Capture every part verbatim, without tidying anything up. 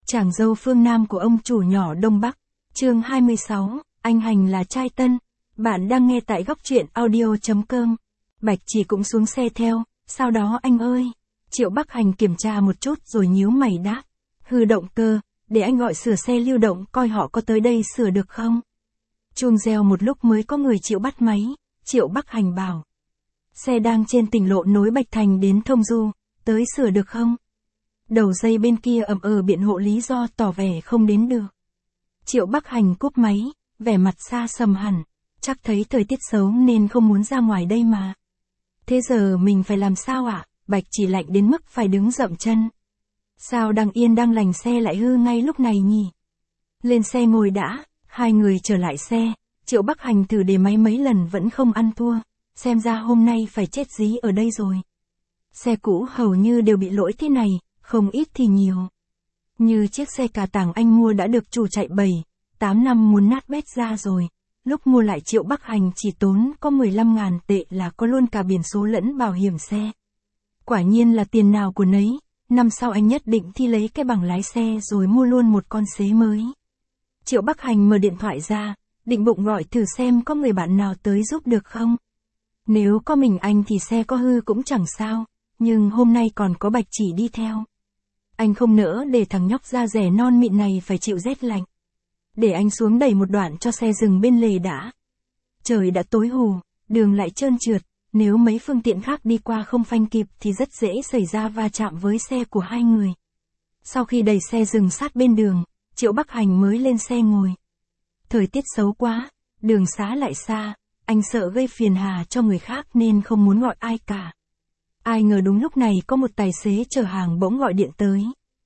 Chàng dâu phương Nam của ông chủ nhỏ Đông Bắc. Chương hai mươi sáu, anh Hành là trai tân. Bạn đang nghe tại góc truyện audio.com. Bạch Chỉ cũng xuống xe theo, sau đó anh ơi. Triệu Bắc Hành kiểm tra một chút rồi nhíu mày đáp. Hư động cơ, để anh gọi sửa xe lưu động coi họ có tới đây sửa được không. Chuông reo một lúc mới có người chịu bắt máy, Triệu Bắc Hành bảo. Xe đang trên tỉnh lộ nối Bạch Thành đến Thông Du, tới sửa được không? Đầu dây bên kia ậm ờ biện hộ lý do tỏ vẻ không đến được. Triệu Bắc Hành cúp máy, vẻ mặt xa sầm hẳn, chắc thấy thời tiết xấu nên không muốn ra ngoài đây mà. Thế giờ mình phải làm sao ạ? À? Bạch Chỉ lạnh đến mức phải đứng dậm chân. Sao đang yên đang lành xe lại hư ngay lúc này nhỉ? Lên xe ngồi đã, hai người trở lại xe, Triệu Bắc Hành thử để máy mấy lần vẫn không ăn thua, xem ra hôm nay phải chết dí ở đây rồi. Xe cũ hầu như đều bị lỗi thế này, không ít thì nhiều. Như chiếc xe cà tàng anh mua đã được chủ chạy bảy, tám năm muốn nát bét ra rồi, lúc mua lại Triệu Bắc Hành chỉ tốn có mười lăm ngàn tệ là có luôn cả biển số lẫn bảo hiểm xe. Quả nhiên là tiền nào của nấy, năm sau anh nhất định thi lấy cái bằng lái xe rồi mua luôn một con xế mới. Triệu Bắc Hành mở điện thoại ra, định bụng gọi thử xem có người bạn nào tới giúp được không. Nếu có mình anh thì xe có hư cũng chẳng sao, nhưng hôm nay còn có Bạch Chỉ đi theo. Anh không nỡ để thằng nhóc da rẻ non mịn này phải chịu rét lạnh. Để anh xuống đẩy một đoạn cho xe dừng bên lề đã. Trời đã tối hù, đường lại trơn trượt, nếu mấy phương tiện khác đi qua không phanh kịp thì rất dễ xảy ra va chạm với xe của hai người. Sau khi đẩy xe dừng sát bên đường, Triệu Bắc Hành mới lên xe ngồi. Thời tiết xấu quá, đường xá lại xa, anh sợ gây phiền hà cho người khác nên không muốn gọi ai cả. Ai ngờ đúng lúc này có một tài xế chở hàng bỗng gọi điện tới.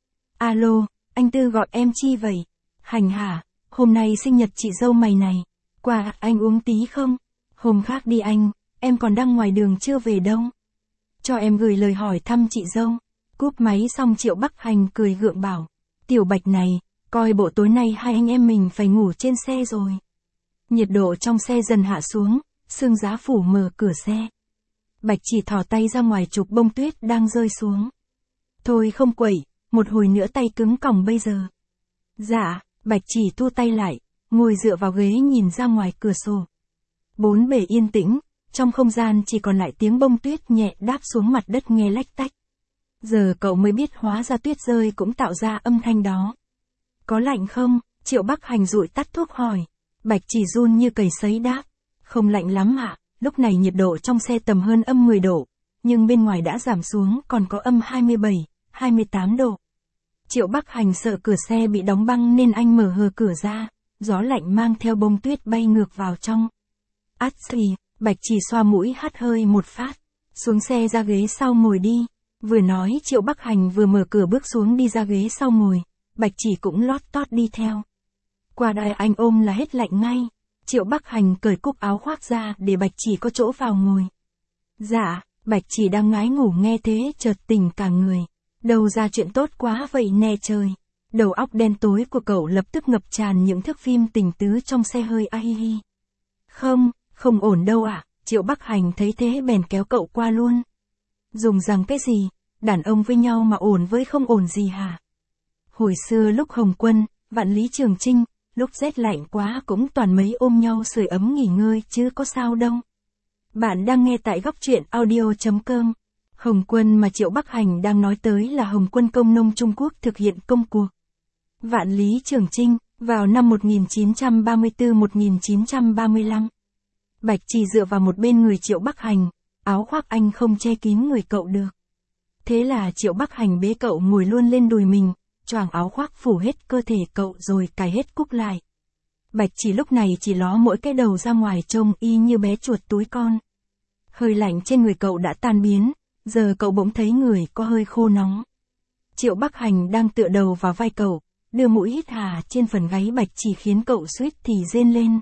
Alo, anh Tư gọi em chi vậy? Hành hả, hôm nay sinh nhật chị dâu mày này, quà anh uống tí không? Hôm khác đi anh, em còn đang ngoài đường chưa về đâu. Cho em gửi lời hỏi thăm chị dâu. Cúp máy xong Triệu Bắc Hành cười gượng bảo. Tiểu Bạch này, coi bộ tối nay hai anh em mình phải ngủ trên xe rồi. Nhiệt độ trong xe dần hạ xuống, sương giá phủ mở cửa xe. Bạch Chỉ thò tay ra ngoài chụp bông tuyết đang rơi xuống. Thôi không quẩy, một hồi nữa tay cứng còng bây giờ. Dạ, Bạch Chỉ thu tay lại, ngồi dựa vào ghế nhìn ra ngoài cửa sổ. Bốn bề yên tĩnh, trong không gian chỉ còn lại tiếng bông tuyết nhẹ đáp xuống mặt đất nghe lách tách. Giờ cậu mới biết hóa ra tuyết rơi cũng tạo ra âm thanh đó. Có lạnh không? Triệu Bắc Hành dụi tắt thuốc hỏi. Bạch Chỉ run như cầy sấy đáp. Không lạnh lắm ạ, lúc này nhiệt độ trong xe tầm hơn âm mười độ, nhưng bên ngoài đã giảm xuống còn có âm hai mươi bảy, hai mươi tám độ. Triệu Bắc Hành sợ cửa xe bị đóng băng nên anh mở hờ cửa ra, gió lạnh mang theo bông tuyết bay ngược vào trong. Át xì, Bạch Chỉ xoa mũi hắt hơi một phát, xuống xe ra ghế sau ngồi đi. Vừa nói Triệu Bắc Hành vừa mở cửa bước xuống đi ra ghế sau ngồi, Bạch Chỉ cũng lót tót đi theo. Qua đây anh ôm là hết lạnh ngay. Triệu Bắc Hành cởi cúc áo khoác ra để Bạch Chỉ có chỗ vào ngồi. Dạ, Bạch Chỉ đang ngái ngủ nghe thế chợt tỉnh cả người. Đầu ra chuyện tốt quá vậy nè trời. Đầu óc đen tối của cậu lập tức ngập tràn những thước phim tình tứ trong xe hơi a hi hi. Không, không ổn đâu ạ, à. Triệu Bắc Hành thấy thế bèn kéo cậu qua luôn. Dùng rằng cái gì, đàn ông với nhau mà ổn với không ổn gì hả? Hồi xưa lúc Hồng Quân, Vạn Lý Trường Chinh, lúc rét lạnh quá cũng toàn mấy ôm nhau sưởi ấm nghỉ ngơi chứ có sao đâu. Bạn đang nghe tại góc truyện audio.com. Hồng Quân mà Triệu Bắc Hành đang nói tới là Hồng Quân Công nông Trung Quốc thực hiện công cuộc. Vạn Lý Trường Chinh, vào năm một nghìn chín trăm ba mươi tư một nghìn chín trăm ba mươi lăm. Bạch Chỉ dựa vào một bên người Triệu Bắc Hành, áo khoác anh không che kín người cậu được. Thế là Triệu Bắc Hành bế cậu ngồi luôn lên đùi mình, choàng áo khoác phủ hết cơ thể cậu rồi cài hết cúc lại. Bạch Chỉ lúc này chỉ ló mỗi cái đầu ra ngoài trông y như bé chuột túi con. Hơi lạnh trên người cậu đã tan biến, giờ cậu bỗng thấy người có hơi khô nóng. Triệu Bắc Hành đang tựa đầu vào vai cậu, đưa mũi hít hà trên phần gáy Bạch Chỉ khiến cậu suýt thì rên lên.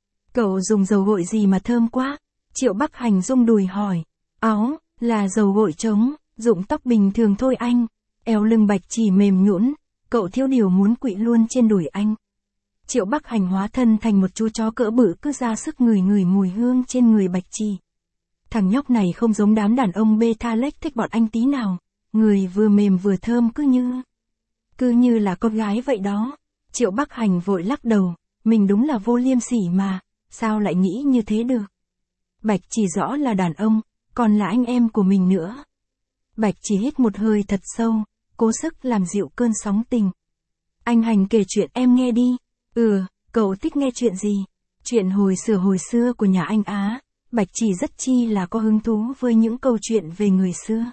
Cậu dùng dầu gội gì mà thơm quá? Triệu Bắc Hành rung đùi hỏi. Áo, là dầu gội trống, dụng tóc bình thường thôi anh. Eo lưng Bạch Chỉ mềm nhũn, cậu thiếu điều muốn quỵ luôn trên đùi anh. Triệu Bắc Hành hóa thân thành một chú chó cỡ bự cứ ra sức ngửi ngửi mùi hương trên người Bạch Chỉ. Thằng nhóc này không giống đám đàn ông beta lếch thích bọn anh tí nào, người vừa mềm vừa thơm cứ như. cứ như là con gái vậy đó. Triệu Bắc Hành vội lắc đầu, mình đúng là vô liêm sỉ mà, sao lại nghĩ như thế được. Bạch Chỉ rõ là đàn ông, còn là anh em của mình nữa. Bạch Chỉ hít một hơi thật sâu, cố sức làm dịu cơn sóng tình. Anh Hành kể chuyện em nghe đi. Ừ, cậu thích nghe chuyện gì? Chuyện hồi xưa hồi xưa của nhà anh Á. Bạch Chỉ rất chi là có hứng thú với những câu chuyện về người xưa.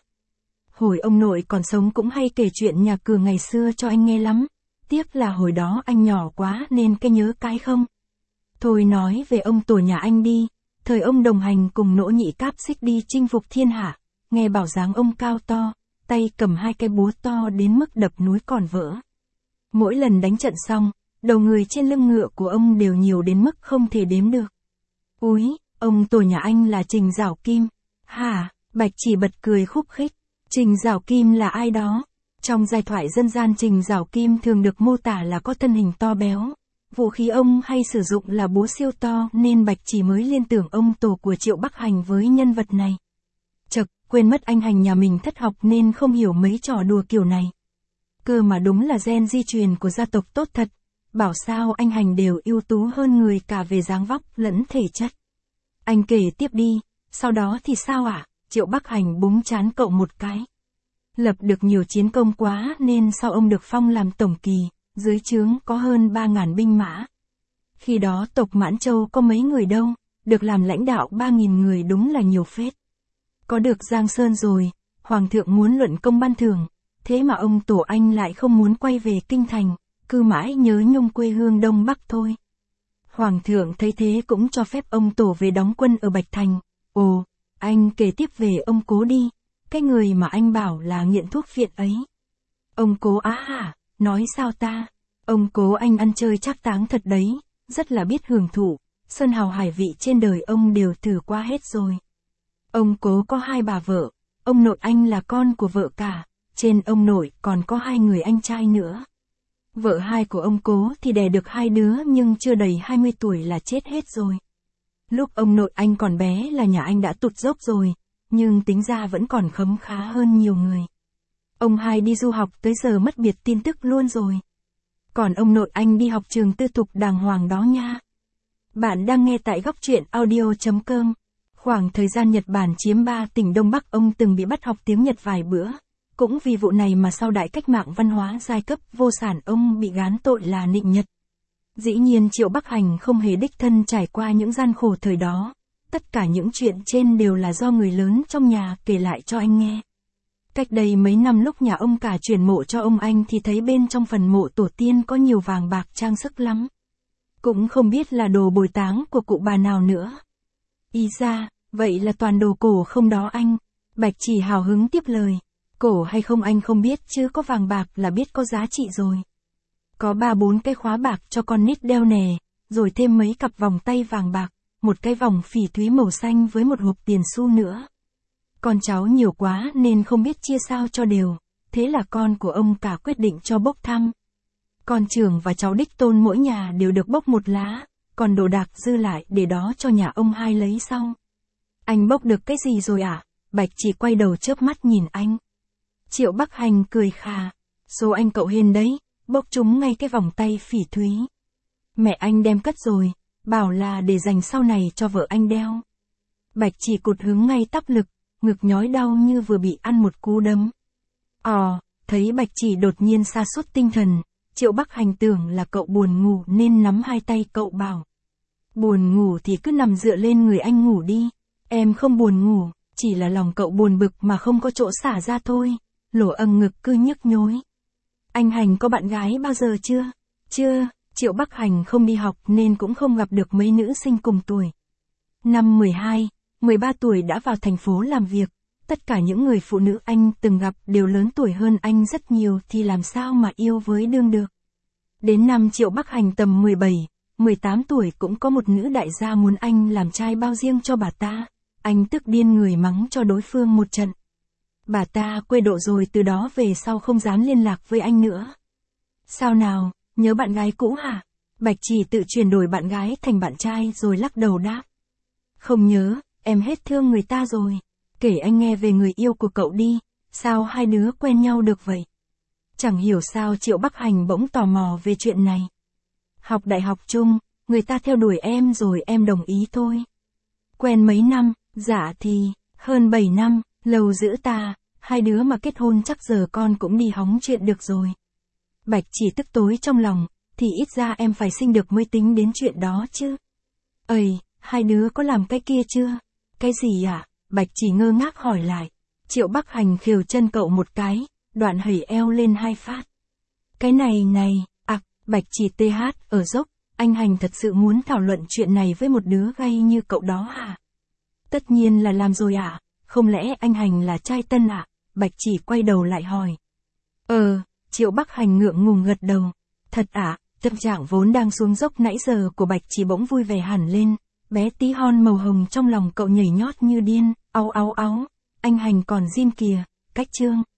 Hồi ông nội còn sống cũng hay kể chuyện nhà Cường ngày xưa cho anh nghe lắm. Tiếc là hồi đó anh nhỏ quá nên cái nhớ cái không. Thôi nói về ông tổ nhà anh đi. Thời ông đồng hành cùng Nỗ Nhĩ Cáp Xích đi chinh phục thiên hạ. Nghe bảo dáng ông cao to, tay cầm hai cái búa to đến mức đập núi còn vỡ. Mỗi lần đánh trận xong, đầu người trên lưng ngựa của ông đều nhiều đến mức không thể đếm được. Úi, ông tổ nhà anh là Trình Giảo Kim. Hả? Bạch Chỉ bật cười khúc khích. Trình Giảo Kim là ai đó? Trong giai thoại dân gian Trình Giảo Kim thường được mô tả là có thân hình to béo. Vũ khí ông hay sử dụng là búa siêu to nên Bạch Chỉ mới liên tưởng ông tổ của Triệu Bắc Hành với nhân vật này. Chật, quên mất anh Hành nhà mình thất học nên không hiểu mấy trò đùa kiểu này. Cơ mà đúng là gen di truyền của gia tộc tốt thật. Bảo sao anh Hành đều ưu tú hơn người cả về dáng vóc lẫn thể chất. Anh kể tiếp đi, sau đó thì sao ạ? À? Triệu Bắc Hành búng trán cậu một cái. Lập được nhiều chiến công quá nên sau ông được phong làm tổng kỳ, dưới trướng có hơn ba ngàn binh mã. Khi đó tộc Mãn Châu có mấy người đâu, được làm lãnh đạo ba nghìn người đúng là nhiều phết. Có được Giang Sơn rồi, Hoàng thượng muốn luận công ban thưởng, thế mà ông tổ anh lại không muốn quay về kinh thành, cứ mãi nhớ nhung quê hương Đông Bắc thôi. Hoàng thượng thấy thế cũng cho phép ông tổ về đóng quân ở Bạch Thành. Ồ, anh kể tiếp về ông Cố đi, cái người mà anh bảo là nghiện thuốc phiện ấy. Ông Cố á hả, nói sao ta? Ông Cố anh ăn chơi trác táng thật đấy, rất là biết hưởng thụ, sơn hào hải vị trên đời ông đều thử qua hết rồi. Ông Cố có hai bà vợ, ông nội anh là con của vợ cả, trên ông nội còn có hai người anh trai nữa. Vợ hai của ông Cố thì đẻ được hai đứa nhưng chưa đầy hai mươi tuổi là chết hết rồi. Lúc ông nội anh còn bé là nhà anh đã tụt dốc rồi, nhưng tính ra vẫn còn khấm khá hơn nhiều người. Ông hai đi du học tới giờ mất biệt tin tức luôn rồi. Còn ông nội anh đi học trường tư thục đàng hoàng đó nha. Bạn đang nghe tại góc truyện audio chấm com. Khoảng thời gian Nhật Bản chiếm ba tỉnh Đông Bắc ông từng bị bắt học tiếng Nhật vài bữa. Cũng vì vụ này mà sau đại cách mạng văn hóa giai cấp vô sản ông bị gán tội là nịnh Nhật. Dĩ nhiên Triệu Bắc Hành không hề đích thân trải qua những gian khổ thời đó. Tất cả những chuyện trên đều là do người lớn trong nhà kể lại cho anh nghe. Cách đây mấy năm lúc nhà ông cả chuyển mộ cho ông anh thì thấy bên trong phần mộ tổ tiên có nhiều vàng bạc trang sức lắm. Cũng không biết là đồ bồi táng của cụ bà nào nữa. Ý ra, vậy là toàn đồ cổ không đó anh? Bạch Chỉ hào hứng tiếp lời. Cổ hay không anh không biết chứ có vàng bạc là biết có giá trị rồi. Có ba bốn cái khóa bạc cho con nít đeo nè, rồi thêm mấy cặp vòng tay vàng bạc, một cái vòng phỉ thúy màu xanh với một hộp tiền xu nữa. Con cháu nhiều quá nên không biết chia sao cho đều, thế là con của ông cả quyết định cho bốc thăm. Con trưởng và cháu đích tôn mỗi nhà đều được bốc một lá, còn đồ đạc dư lại để đó cho nhà ông hai lấy sau. Anh bốc được cái gì rồi ạ? À? Bạch Chỉ quay đầu chớp mắt nhìn anh. Triệu Bắc Hành cười khà. Số anh cậu hên đấy, bốc trúng ngay cái vòng tay phỉ thúy. Mẹ anh đem cất rồi, bảo là để dành sau này cho vợ anh đeo. Bạch Chỉ cụt hứng ngay tắp lực, ngực nhói đau như vừa bị ăn một cú đấm. Ồ, thấy Bạch Chỉ đột nhiên sa sút tinh thần, Triệu Bắc Hành tưởng là cậu buồn ngủ nên nắm hai tay cậu bảo. Buồn ngủ thì cứ nằm dựa lên người anh ngủ đi, em không buồn ngủ, chỉ là lòng cậu buồn bực mà không có chỗ xả ra thôi, lỗ âng ngực cứ nhức nhối. Anh Hành có bạn gái bao giờ chưa? Chưa, Triệu Bắc Hành không đi học nên cũng không gặp được mấy nữ sinh cùng tuổi. Năm mười hai, mười ba tuổi đã vào thành phố làm việc, tất cả những người phụ nữ anh từng gặp đều lớn tuổi hơn anh rất nhiều thì làm sao mà yêu với đương được. Đến năm Triệu Bắc Hành tầm mười bảy, mười tám tuổi cũng có một nữ đại gia muốn anh làm trai bao riêng cho bà ta, anh tức điên người mắng cho đối phương một trận. Bà ta quê độ rồi từ đó về sau không dám liên lạc với anh nữa. Sao nào, nhớ bạn gái cũ hả? Bạch Chỉ tự chuyển đổi bạn gái thành bạn trai rồi lắc đầu đáp. Không nhớ, em hết thương người ta rồi. Kể anh nghe về người yêu của cậu đi, sao hai đứa quen nhau được vậy? Chẳng hiểu sao Triệu Bắc Hành bỗng tò mò về chuyện này. Học đại học chung, người ta theo đuổi em rồi em đồng ý thôi. Quen mấy năm, dạ thì, hơn bảy năm, lâu dữ ta, hai đứa mà kết hôn chắc giờ con cũng đi hóng chuyện được rồi. Bạch Chỉ tức tối trong lòng, thì ít ra em phải sinh được mới tính đến chuyện đó chứ. Ây, hai đứa có làm cái kia chưa? Cái gì ạ? À? Bạch Chỉ ngơ ngác hỏi lại. Triệu Bắc Hành khều chân cậu một cái, đoạn hẩy eo lên hai phát. Cái này này, ặc, à, Bạch Chỉ tê hát ở dốc, anh Hành thật sự muốn thảo luận chuyện này với một đứa gay như cậu đó hả? Tất nhiên là làm rồi ạ, à? Không lẽ anh Hành là trai tân ạ? À? Bạch Chỉ quay đầu lại hỏi. Ờ, Triệu Bắc Hành ngượng ngùng gật đầu. Thật ạ, à? Tâm trạng vốn đang xuống dốc nãy giờ của Bạch Chỉ bỗng vui vẻ hẳn lên, bé tí hon màu hồng trong lòng cậu nhảy nhót như điên, áu áu áu, anh Hành còn zin kìa, cách chương.